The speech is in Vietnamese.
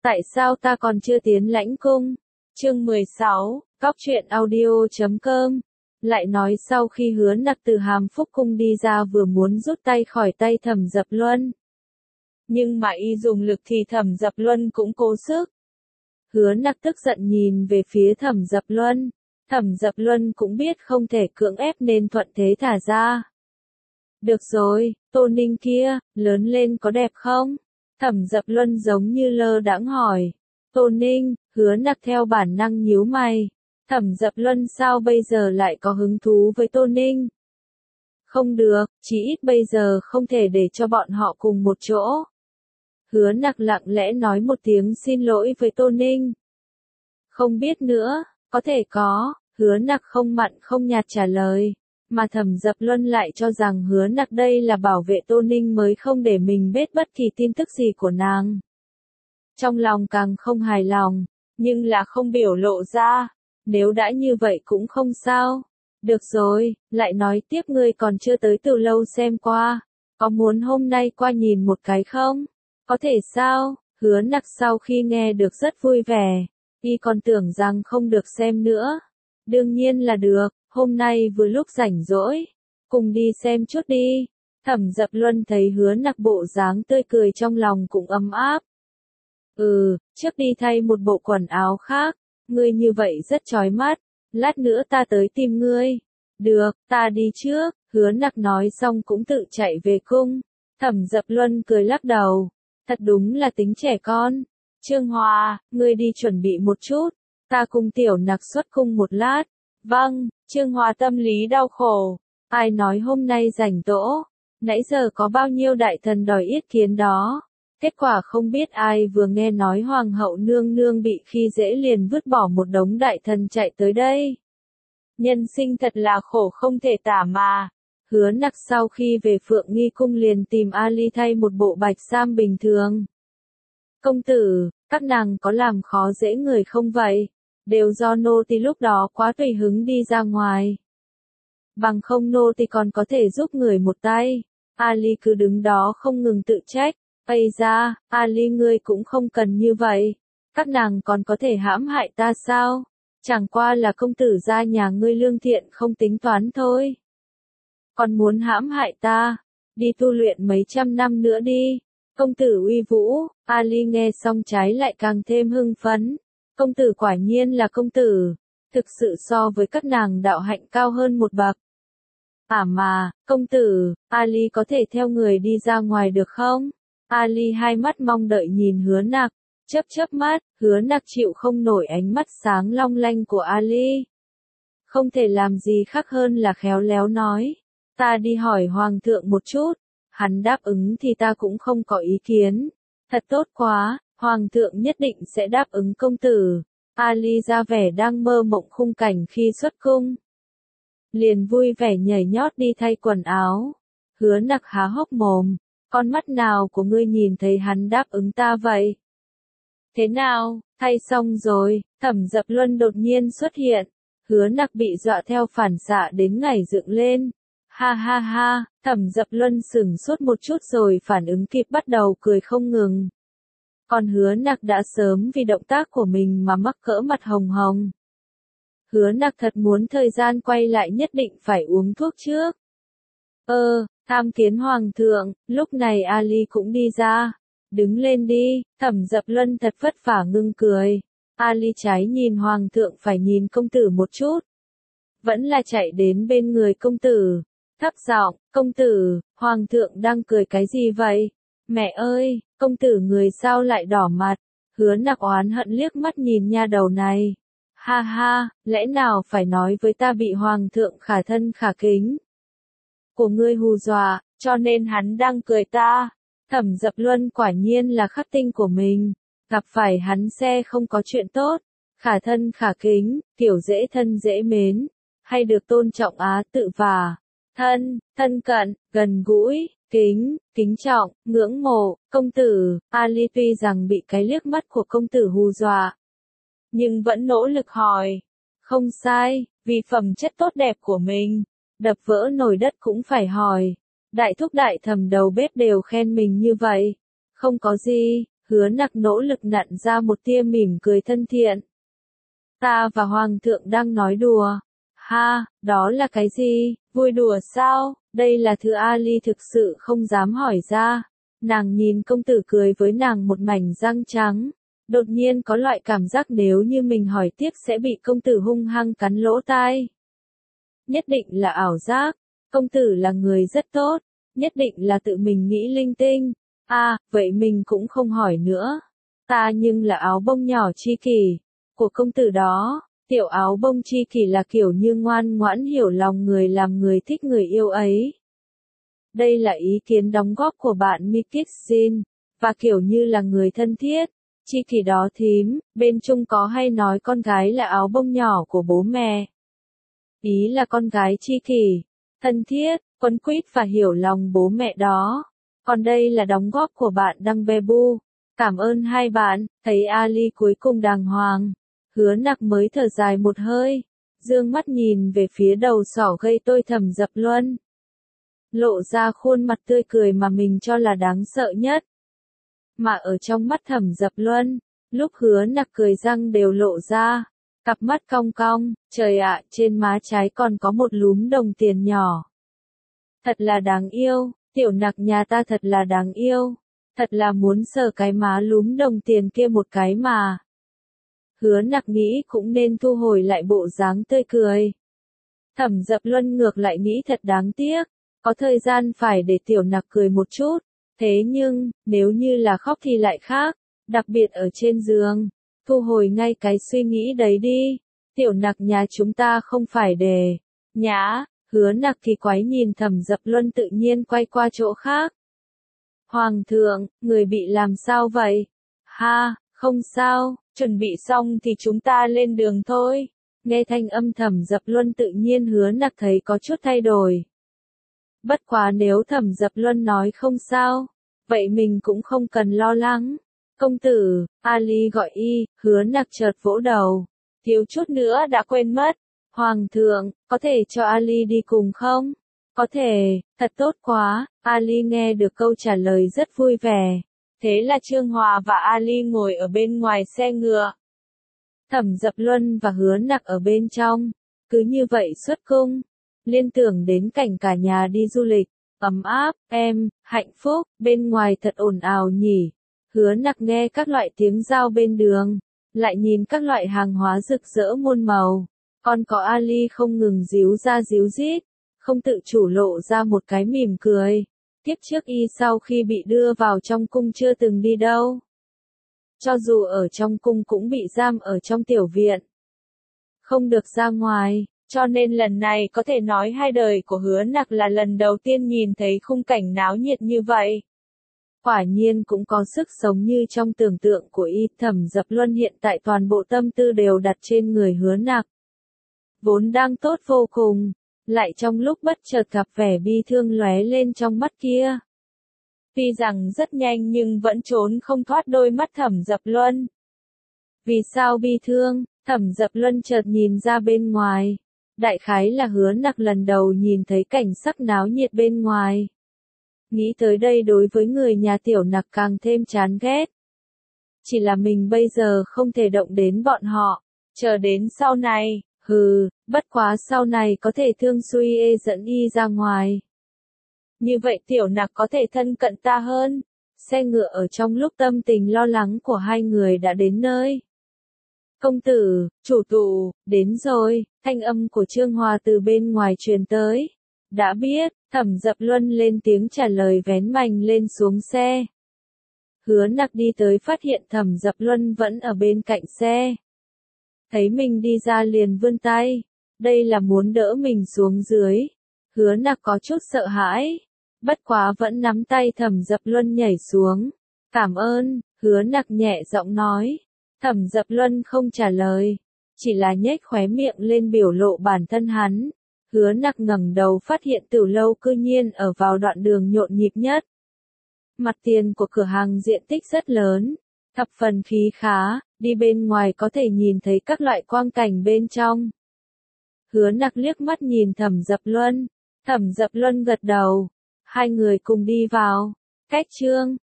Tại sao ta còn chưa tiến lãnh cung? Chương 16, Cóc truyện audio.com. Lại nói sau khi Hứa Nặc từ Hàm Phúc cung đi ra vừa muốn rút tay khỏi tay Thẩm Dập Luân. Nhưng mà y dùng lực thì Thẩm Dập Luân cũng cố sức. Hứa Nặc tức giận nhìn về phía Thẩm Dập Luân. Thẩm Dập Luân cũng biết không thể cưỡng ép nên thuận thế thả ra. Được rồi, Tô Ninh kia, lớn lên có đẹp không? Thẩm Dập Luân giống như lơ đãng hỏi. Tô Ninh, Hứa Nặc theo bản năng nhíu mày. Thẩm Dập Luân sao bây giờ lại có hứng thú với Tô Ninh? Không được, chí ít bây giờ không thể để cho bọn họ cùng một chỗ. Hứa Nặc lặng lẽ nói một tiếng xin lỗi với Tô Ninh. Không biết nữa, có thể có, Hứa Nặc không mặn không nhạt trả lời. Mà Thẩm Dập Luân lại cho rằng Hứa Nặc đây là bảo vệ Tô Ninh mới không để mình biết bất kỳ tin tức gì của nàng. Trong lòng càng không hài lòng, nhưng là không biểu lộ ra. Nếu đã như vậy cũng không sao. Được rồi, lại nói tiếp ngươi còn chưa tới từ lâu xem qua. Có muốn hôm nay qua nhìn một cái không? Có thể sao? Hứa Nặc sau khi nghe được rất vui vẻ. Y còn tưởng rằng không được xem nữa. Đương nhiên là được, hôm nay vừa lúc rảnh rỗi. Cùng đi xem chút đi. Thẩm Dập Luân thấy Hứa Nặc bộ dáng tươi cười trong lòng cũng ấm áp. Trước đi thay một bộ quần áo khác. Ngươi như vậy rất chói mắt, lát nữa ta tới tìm ngươi. Được, ta đi trước, Hứa Nặc nói xong cũng tự chạy về cung. Thẩm Dập Luân cười lắc đầu, thật đúng là tính trẻ con. Trương Hòa, ngươi đi chuẩn bị một chút, ta cùng Tiểu Nặc xuất cung một lát. Vâng, Trương Hòa tâm lý đau khổ, ai nói hôm nay rảnh rỗ, nãy giờ có bao nhiêu đại thần đòi yết kiến đó. Kết quả không biết ai vừa nghe nói Hoàng hậu nương nương bị khi dễ liền vứt bỏ một đống đại thần chạy tới đây. Nhân sinh thật là khổ không thể tả mà. Hứa Nặc sau khi về Phượng Nghi cung liền tìm Ali thay một bộ bạch sam bình thường. Công tử, các nàng có làm khó dễ người không vậy? Đều do nô tỳ lúc đó quá tùy hứng đi ra ngoài. Bằng không nô tỳ còn có thể giúp người một tay. Ali cứ đứng đó không ngừng tự trách. Ây da, Ali ngươi cũng không cần như vậy. Các nàng còn có thể hãm hại ta sao? Chẳng qua là công tử gia nhà ngươi lương thiện không tính toán thôi. Còn muốn hãm hại ta? Đi tu luyện mấy trăm năm nữa đi. Công tử uy vũ, Ali nghe xong trái lại càng thêm hưng phấn. Công tử quả nhiên là công tử. Thực sự so với các nàng đạo hạnh cao hơn một bậc. Mà, công tử, Ali có thể theo người đi ra ngoài được không? Ali hai mắt mong đợi nhìn Hứa Nặc, chớp mắt, Hứa Nặc chịu không nổi ánh mắt sáng long lanh của Ali. Không thể làm gì khác hơn là khéo léo nói, ta đi hỏi Hoàng thượng một chút, hắn đáp ứng thì ta cũng không có ý kiến. Thật tốt quá, Hoàng thượng nhất định sẽ đáp ứng công tử. Ali ra vẻ đang mơ mộng khung cảnh khi xuất cung. Liền vui vẻ nhảy nhót đi thay quần áo. Hứa Nặc há hốc mồm. Con mắt nào của ngươi nhìn thấy hắn đáp ứng ta vậy? Thế nào, thay xong rồi, Thẩm Dập Luân đột nhiên xuất hiện. Hứa Nặc bị dọa theo phản xạ đến nhảy dựng lên. Ha ha ha, Thẩm Dập Luân sửng sốt một chút rồi phản ứng kịp bắt đầu cười không ngừng. Còn Hứa Nặc đã sớm vì động tác của mình mà mắc cỡ mặt hồng hồng. Hứa Nặc thật muốn thời gian quay lại nhất định phải uống thuốc trước. Tham kiến Hoàng thượng, lúc này Ali cũng đi ra. Đứng lên đi, Thẩm Dập Luân thật vất vả ngưng cười. Ali trái nhìn Hoàng thượng phải nhìn công tử một chút. Vẫn là chạy đến bên người công tử. Thấp giọng, công tử, Hoàng thượng đang cười cái gì vậy? Mẹ ơi, công tử người sao lại đỏ mặt? Hứa Nặc oán hận liếc mắt nhìn nha đầu này. Ha ha, lẽ nào phải nói với ta bị Hoàng thượng khả thân khả kính của ngươi hù dọa, cho nên hắn đang cười ta. Thẩm Dập Luân quả nhiên là khắc tinh của mình, gặp phải hắn sẽ không có chuyện tốt. Khả thân khả kính, kiểu dễ thân dễ mến, hay được tôn trọng tự và thân cận, gần gũi, kính trọng, ngưỡng mộ. Công tử, Ali tuy rằng bị cái liếc mắt của công tử hù dọa, nhưng vẫn nỗ lực hỏi. Không sai, vì phẩm chất tốt đẹp của mình. Đập vỡ nồi đất cũng phải hỏi. Đại thúc đại thẩm đầu bếp đều khen mình như vậy. Không có gì, Hứa Nặc nỗ lực nặn ra một tia mỉm cười thân thiện. Ta và Hoàng thượng đang nói đùa. Ha, đó là cái gì? Vui đùa sao? Đây là thứ Ali thực sự không dám hỏi ra. Nàng nhìn công tử cười với nàng một mảnh răng trắng. Đột nhiên có loại cảm giác nếu như mình hỏi tiếp sẽ bị công tử hung hăng cắn lỗ tai. Nhất định là ảo giác. Công tử là người rất tốt. Nhất định là tự mình nghĩ linh tinh. À, vậy mình cũng không hỏi nữa. Ta nhưng là áo bông nhỏ chi kỷ của công tử đó. Tiểu áo bông chi kỷ là kiểu như ngoan ngoãn hiểu lòng người làm người thích người yêu ấy. Đây là ý kiến đóng góp của bạn Mikixin, và kiểu như là người thân thiết. Chi kỷ đó thím, bên Trung có hay nói con gái là áo bông nhỏ của bố mẹ. Ý là con gái chi kỷ, thân thiết, quấn quýt và hiểu lòng bố mẹ đó. Còn đây là đóng góp của bạn Đăng Bebu. Cảm ơn hai bạn, thấy Ali cuối cùng đàng hoàng. Hứa Nặc mới thở dài một hơi, dương mắt nhìn về phía đầu sỏ gây tôi Thẩm Dập Luân. Lộ ra khuôn mặt tươi cười mà mình cho là đáng sợ nhất. Mà ở trong mắt Thẩm Dập Luân, lúc Hứa Nặc cười răng đều lộ ra, cặp mắt cong cong, trời ạ, trên má trái còn có một lúm đồng tiền nhỏ. Thật là đáng yêu, tiểu Nặc nhà ta thật là đáng yêu, thật là muốn sờ cái má lúm đồng tiền kia một cái mà. Hứa Nặc nghĩ cũng nên thu hồi lại bộ dáng tươi cười. Thẩm Dập Luân ngược lại nghĩ thật đáng tiếc, có thời gian phải để tiểu Nặc cười một chút, thế nhưng, nếu như là khóc thì lại khác, đặc biệt ở trên giường, thu hồi ngay cái suy nghĩ đấy đi, tiểu Nặc nhà chúng ta không phải để, nhã, Hứa Nặc kỳ quái nhìn Thẩm Dập Luân tự nhiên quay qua chỗ khác. Hoàng thượng, người bị làm sao vậy? Ha, không sao, chuẩn bị xong thì chúng ta lên đường thôi. Nghe thanh âm Thẩm Dập Luân tự nhiên Hứa Nặc thấy có chút thay đổi. Bất quá nếu Thẩm Dập Luân nói không sao, vậy mình cũng không cần lo lắng. Công tử, Ali gọi y, Hứa Nặc chợt vỗ đầu. Thiếu chút nữa đã quên mất. Hoàng thượng, có thể cho Ali đi cùng không? Có thể, thật tốt quá. Ali nghe được câu trả lời rất vui vẻ. Thế là Trương Hòa và Ali ngồi ở bên ngoài xe ngựa. Thẩm Dập Luân và Hứa Nặc ở bên trong. Cứ như vậy xuất cung. Liên tưởng đến cảnh cả nhà đi du lịch. Ấm áp, hạnh phúc, bên ngoài thật ồn ào nhỉ. Hứa Nặc nghe các loại tiếng giao bên đường. Lại nhìn các loại hàng hóa rực rỡ muôn màu. Còn có Ali không ngừng díu ra díu dít. Không tự chủ lộ ra một cái mỉm cười. Tiếp trước y sau khi bị đưa vào trong cung chưa từng đi đâu. Cho dù ở trong cung cũng bị giam ở trong tiểu viện. Không được ra ngoài, cho nên lần này có thể nói hai đời của Hứa Nặc là lần đầu tiên nhìn thấy khung cảnh náo nhiệt như vậy. Quả nhiên cũng có sức sống như trong tưởng tượng của y. Thẩm Dập Luân hiện tại toàn bộ tâm tư đều đặt trên người Hứa Nặc. Vốn đang tốt vô cùng, lại trong lúc bất chợt gặp vẻ bi thương lóe lên trong mắt kia. Tuy rằng rất nhanh nhưng vẫn trốn không thoát đôi mắt Thẩm Dập Luân. Vì sao bi thương? Thẩm Dập Luân chợt nhìn ra bên ngoài. Đại khái là Hứa Nặc lần đầu nhìn thấy cảnh sắc náo nhiệt bên ngoài. Nghĩ tới đây đối với người nhà tiểu Nặc càng thêm chán ghét. Chỉ là mình bây giờ không thể động đến bọn họ. Chờ đến sau này, bất quá sau này có thể thương Suy Ê dẫn y ra ngoài. Như vậy tiểu Nặc có thể thân cận ta hơn. Xe ngựa ở trong lúc tâm tình lo lắng của hai người đã đến nơi. Công tử, chủ tụ, đến rồi, thanh âm của Trương Hòa từ bên ngoài truyền tới. Đã biết, Thẩm Dập Luân lên tiếng trả lời vén mành lên xuống xe. Hứa Nặc đi tới phát hiện Thẩm Dập Luân vẫn ở bên cạnh xe. Thấy mình đi ra liền vươn tay. Đây là muốn đỡ mình xuống dưới. Hứa Nặc có chút sợ hãi. Bất quá vẫn nắm tay Thẩm Dập Luân nhảy xuống. Cảm ơn, Hứa Nặc nhẹ giọng nói. Thẩm Dập Luân không trả lời. Chỉ là nhếch khóe miệng lên biểu lộ bản thân hắn. Hứa Nặc ngẩng đầu phát hiện Tử Lâu cư nhiên ở vào đoạn đường nhộn nhịp nhất. Mặt tiền của cửa hàng diện tích rất lớn. Thập phần khí khá, đi bên ngoài có thể nhìn thấy các loại quang cảnh bên trong. Hứa Nặc liếc mắt nhìn Thẩm Dập Luân. Thẩm Dập Luân gật đầu. Hai người cùng đi vào. Cách chương